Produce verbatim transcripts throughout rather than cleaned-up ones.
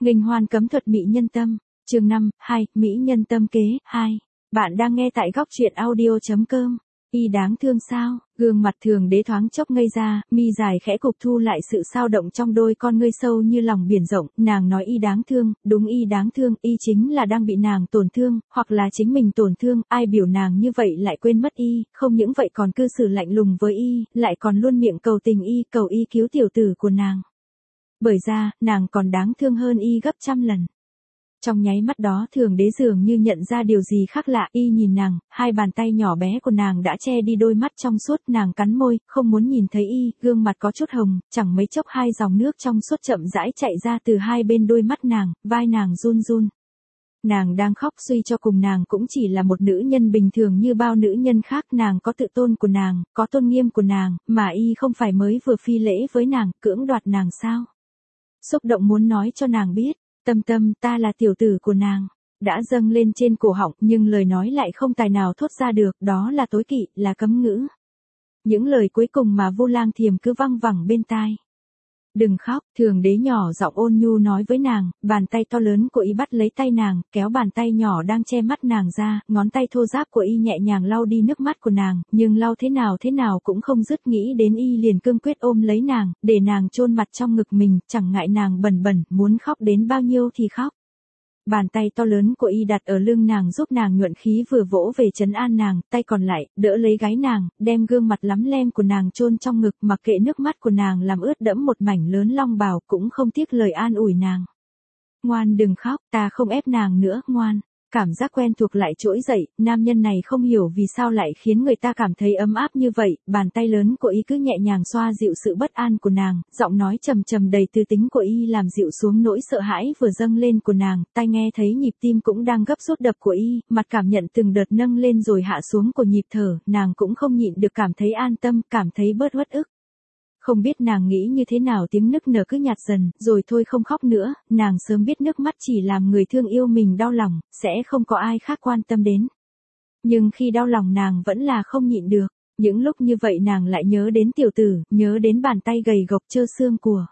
Nghênh hoan cấm thuật mỹ nhân tâm, chương năm, hai, mỹ nhân tâm kế, hai. Bạn đang nghe tại góc truyện audio chấm com. Y đáng thương sao? Gương mặt thường đế thoáng chốc ngây ra, mi dài khẽ cụp thu lại sự sao động trong đôi con ngươi sâu như lòng biển rộng, nàng nói y đáng thương, đúng y đáng thương, y chính là đang bị nàng tổn thương, hoặc là chính mình tổn thương, ai biểu nàng như vậy lại quên mất y, không những vậy còn cư xử lạnh lùng với y, lại còn luôn miệng cầu tình y, cầu y cứu tiểu tử của nàng. Bởi ra, nàng còn đáng thương hơn y gấp trăm lần. Trong nháy mắt đó thường đế dường như nhận ra điều gì khác lạ, y nhìn nàng, hai bàn tay nhỏ bé của nàng đã che đi đôi mắt trong suốt, nàng cắn môi, không muốn nhìn thấy y, gương mặt có chút hồng, chẳng mấy chốc hai dòng nước trong suốt chậm rãi chạy ra từ hai bên đôi mắt nàng, vai nàng run run. Nàng đang khóc, suy cho cùng nàng cũng chỉ là một nữ nhân bình thường như bao nữ nhân khác, nàng có tự tôn của nàng, có tôn nghiêm của nàng, mà y không phải mới vừa phi lễ với nàng, cưỡng đoạt nàng sao? Xúc động muốn nói cho nàng biết. Tâm Tâm, ta là tiểu tử của nàng, đã dâng lên trên cổ họng, nhưng lời nói lại không tài nào thốt ra được, đó là tối kỵ, là cấm ngữ. Những lời cuối cùng mà Vu Lang Thiềm cứ văng vẳng bên tai. Đừng khóc, thường đế nhỏ giọng ôn nhu nói với nàng, bàn tay to lớn của y bắt lấy tay nàng, kéo bàn tay nhỏ đang che mắt nàng ra, ngón tay thô ráp của y nhẹ nhàng lau đi nước mắt của nàng, nhưng lau thế nào thế nào cũng không dứt, nghĩ đến y liền cương quyết ôm lấy nàng, để nàng chôn mặt trong ngực mình, chẳng ngại nàng bần bần, muốn khóc đến bao nhiêu thì khóc. Bàn tay to lớn của y đặt ở lưng nàng giúp nàng nhuận khí, vừa vỗ về trấn an nàng, tay còn lại, đỡ lấy gáy nàng, đem gương mặt lắm lem của nàng chôn trong ngực, mặc kệ nước mắt của nàng làm ướt đẫm một mảnh lớn long bào, cũng không tiếc lời an ủi nàng. Ngoan đừng khóc, ta không ép nàng nữa, ngoan. Cảm giác quen thuộc lại trỗi dậy, nam nhân này không hiểu vì sao lại khiến người ta cảm thấy ấm áp như vậy, bàn tay lớn của y cứ nhẹ nhàng xoa dịu sự bất an của nàng, giọng nói trầm trầm đầy tư tính của y làm dịu xuống nỗi sợ hãi vừa dâng lên của nàng, tai nghe thấy nhịp tim cũng đang gấp rút đập của y, mặt cảm nhận từng đợt nâng lên rồi hạ xuống của nhịp thở, nàng cũng không nhịn được cảm thấy an tâm, cảm thấy bớt uất ức. Không biết nàng nghĩ như thế nào, tiếng nức nở cứ nhạt dần, rồi thôi không khóc nữa, nàng sớm biết nước mắt chỉ làm người thương yêu mình đau lòng, sẽ không có ai khác quan tâm đến. Nhưng khi đau lòng nàng vẫn là không nhịn được, những lúc như vậy nàng lại nhớ đến tiểu tử, nhớ đến bàn tay gầy gộc trơ xương của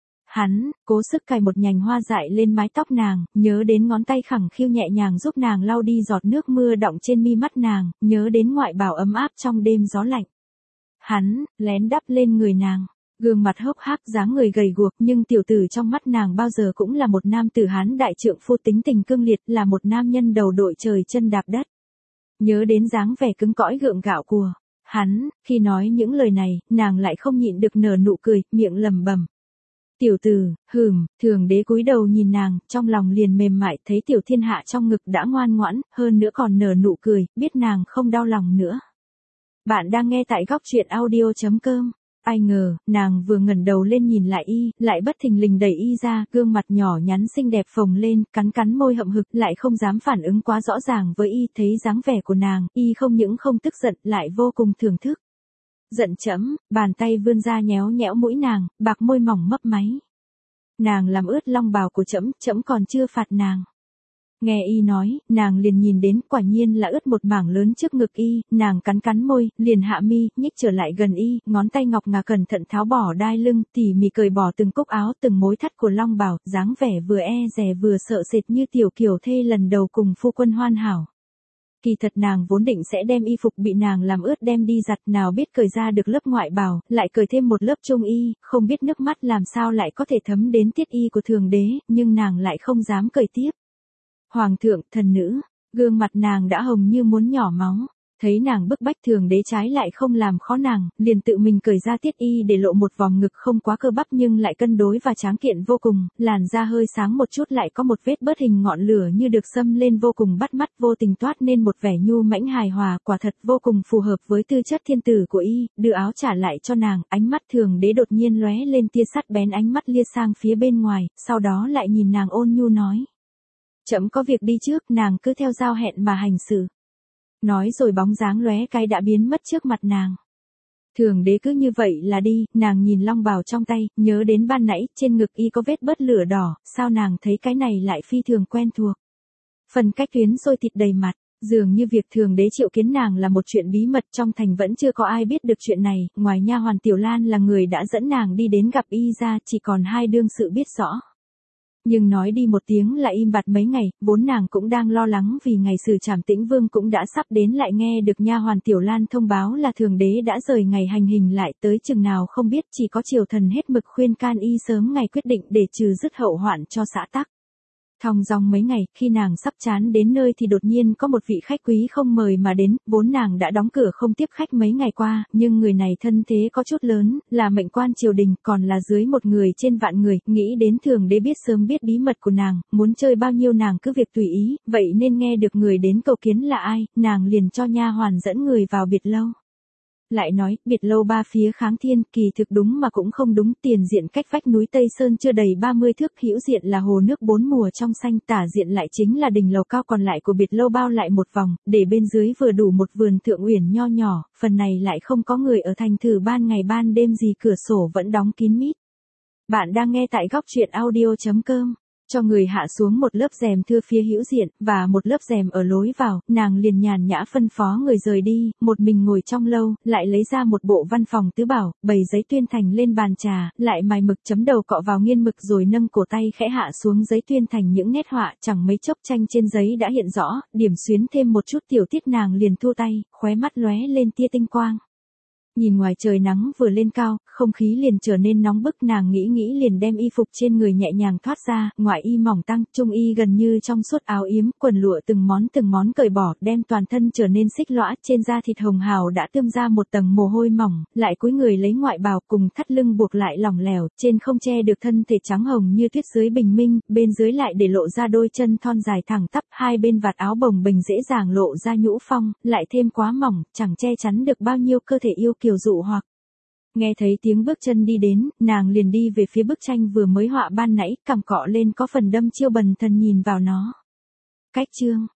hắn, cố sức cài một nhành hoa dại lên mái tóc nàng, nhớ đến ngón tay khẳng khiu nhẹ nhàng giúp nàng lau đi giọt nước mưa đọng trên mi mắt nàng, nhớ đến ngoại bào ấm áp trong đêm gió lạnh. Hắn, lén đắp lên người nàng, gương mặt hốc hác dáng người gầy guộc, nhưng tiểu tử trong mắt nàng bao giờ cũng là một nam tử Hán đại trượng phu tính tình cương liệt, là một nam nhân đầu đội trời chân đạp đất. Nhớ đến dáng vẻ cứng cõi gượng gạo của hắn, khi nói những lời này, nàng lại không nhịn được nở nụ cười, miệng lẩm bẩm. Tiểu tử, hừm, thường đế cúi đầu nhìn nàng, trong lòng liền mềm mại, thấy tiểu thiên hạ trong ngực đã ngoan ngoãn, hơn nữa còn nở nụ cười, biết nàng không đau lòng nữa. Bạn đang nghe tại góc truyện audio chấm com. Ai ngờ, nàng vừa ngẩng đầu lên nhìn lại y, lại bất thình lình đẩy y ra, gương mặt nhỏ nhắn xinh đẹp phồng lên, cắn cắn môi hậm hực, lại không dám phản ứng quá rõ ràng với y, thấy dáng vẻ của nàng, y không những không tức giận, lại vô cùng thưởng thức. Giận chấm, bàn tay vươn ra nhéo nhẽo mũi nàng, bạc môi mỏng mấp máy. Nàng làm ướt long bào của trẫm, trẫm còn chưa phạt nàng. Nghe y nói, nàng liền nhìn đến, quả nhiên là ướt một mảng lớn trước ngực y, nàng cắn cắn môi, liền hạ mi, nhích trở lại gần y, ngón tay ngọc ngà cẩn thận tháo bỏ đai lưng, tỉ mỉ cởi bỏ từng cúc áo, từng mối thắt của long bào, dáng vẻ vừa e dè vừa sợ sệt như tiểu kiều thê lần đầu cùng phu quân hoàn hảo. Kỳ thật nàng vốn định sẽ đem y phục bị nàng làm ướt đem đi giặt, nào biết cởi ra được lớp ngoại bào, lại cởi thêm một lớp trung y, không biết nước mắt làm sao lại có thể thấm đến tiết y của thường đế, nhưng nàng lại không dám cởi tiếp. Hoàng thượng, thần nữ, gương mặt nàng đã hồng như muốn nhỏ máu, thấy nàng bức bách thường đế trái lại không làm khó nàng, liền tự mình cởi ra tiết y để lộ một vòng ngực không quá cơ bắp nhưng lại cân đối và tráng kiện vô cùng, làn da hơi sáng một chút lại có một vết bớt hình ngọn lửa như được xâm lên vô cùng bắt mắt, vô tình toát nên một vẻ nhu mãnh hài hòa, quả thật vô cùng phù hợp với tư chất thiên tử của y, đưa áo trả lại cho nàng, ánh mắt thường đế đột nhiên lóe lên tia sắt bén, ánh mắt lia sang phía bên ngoài, sau đó lại nhìn nàng ôn nhu nói. Trẫm có việc đi trước, nàng cứ theo giao hẹn mà hành sự. Nói rồi bóng dáng lóe cái đã biến mất trước mặt nàng. Thường đế cứ như vậy là đi, nàng nhìn long bào trong tay, nhớ đến ban nãy, trên ngực y có vết bớt lửa đỏ, sao nàng thấy cái này lại phi thường quen thuộc. Phần cách tuyến sôi thịt đầy mặt, dường như việc thường đế triệu kiến nàng là một chuyện bí mật, trong thành vẫn chưa có ai biết được chuyện này, ngoài nha hoàn Tiểu Lan là người đã dẫn nàng đi đến gặp y ra, chỉ còn hai đương sự biết rõ. Nhưng nói đi một tiếng là im bặt mấy ngày, vốn nàng cũng đang lo lắng vì ngày xử trảm Tĩnh Vương cũng đã sắp đến, lại nghe được nha hoàn Tiểu Lan thông báo là thường đế đã rời ngày hành hình lại, tới chừng nào không biết, chỉ có triều thần hết mực khuyên can y sớm ngày quyết định để trừ dứt hậu hoạn cho xã tắc. Thong dong mấy ngày, khi nàng sắp chán đến nơi thì đột nhiên có một vị khách quý không mời mà đến, vốn nàng đã đóng cửa không tiếp khách mấy ngày qua, nhưng người này thân thế có chút lớn, là mệnh quan triều đình, còn là dưới một người trên vạn người, nghĩ đến thường đế biết sớm biết bí mật của nàng, muốn chơi bao nhiêu nàng cứ việc tùy ý, vậy nên nghe được người đến cầu kiến là ai, nàng liền cho nha hoàn dẫn người vào biệt lâu. Lại nói, biệt lâu ba phía kháng thiên, kỳ thực đúng mà cũng không đúng, tiền diện cách vách núi Tây Sơn chưa đầy ba mươi thước, hữu diện là hồ nước bốn mùa trong xanh, tả diện lại chính là đình lầu cao còn lại của biệt lâu bao lại một vòng, để bên dưới vừa đủ một vườn thượng uyển nho nhỏ, phần này lại không có người ở thành thử, ban ngày ban đêm gì cửa sổ vẫn đóng kín mít. Bạn đang nghe tại góc truyện audio chấm com. Cho người hạ xuống một lớp rèm thưa phía hữu diện, và một lớp rèm ở lối vào, nàng liền nhàn nhã phân phó người rời đi, một mình ngồi trong lâu, lại lấy ra một bộ văn phòng tứ bảo, bày giấy tuyên thành lên bàn trà, lại mài mực chấm đầu cọ vào nghiên mực rồi nâng cổ tay khẽ hạ xuống giấy tuyên thành những nét họa, chẳng mấy chốc tranh trên giấy đã hiện rõ, điểm xuyến thêm một chút tiểu tiết, nàng liền thu tay, khóe mắt lóe lên tia tinh quang. Nhìn ngoài trời nắng vừa lên cao, không khí liền trở nên nóng bức, nàng nghĩ nghĩ liền đem y phục trên người nhẹ nhàng thoát ra, ngoại y mỏng tăng, trung y gần như trong suốt, áo yếm, quần lụa từng món từng món cởi bỏ, đem toàn thân trở nên xích lõa, trên da thịt hồng hào đã tươm ra một tầng mồ hôi mỏng, lại cúi người lấy ngoại bào cùng thắt lưng buộc lại lỏng lẻo, trên không che được thân thể trắng hồng như tuyết dưới bình minh, bên dưới lại để lộ ra đôi chân thon dài thẳng tắp, hai bên vạt áo bồng bềnh dễ dàng lộ ra nhũ phong, lại thêm quá mỏng, chẳng che chắn được bao nhiêu cơ thể yêu kiều dụ hoặc. Nghe thấy tiếng bước chân đi đến, nàng liền đi về phía bức tranh vừa mới họa ban nãy, cằm cọ lên có phần đâm chiêu bần thần nhìn vào nó. Cách chương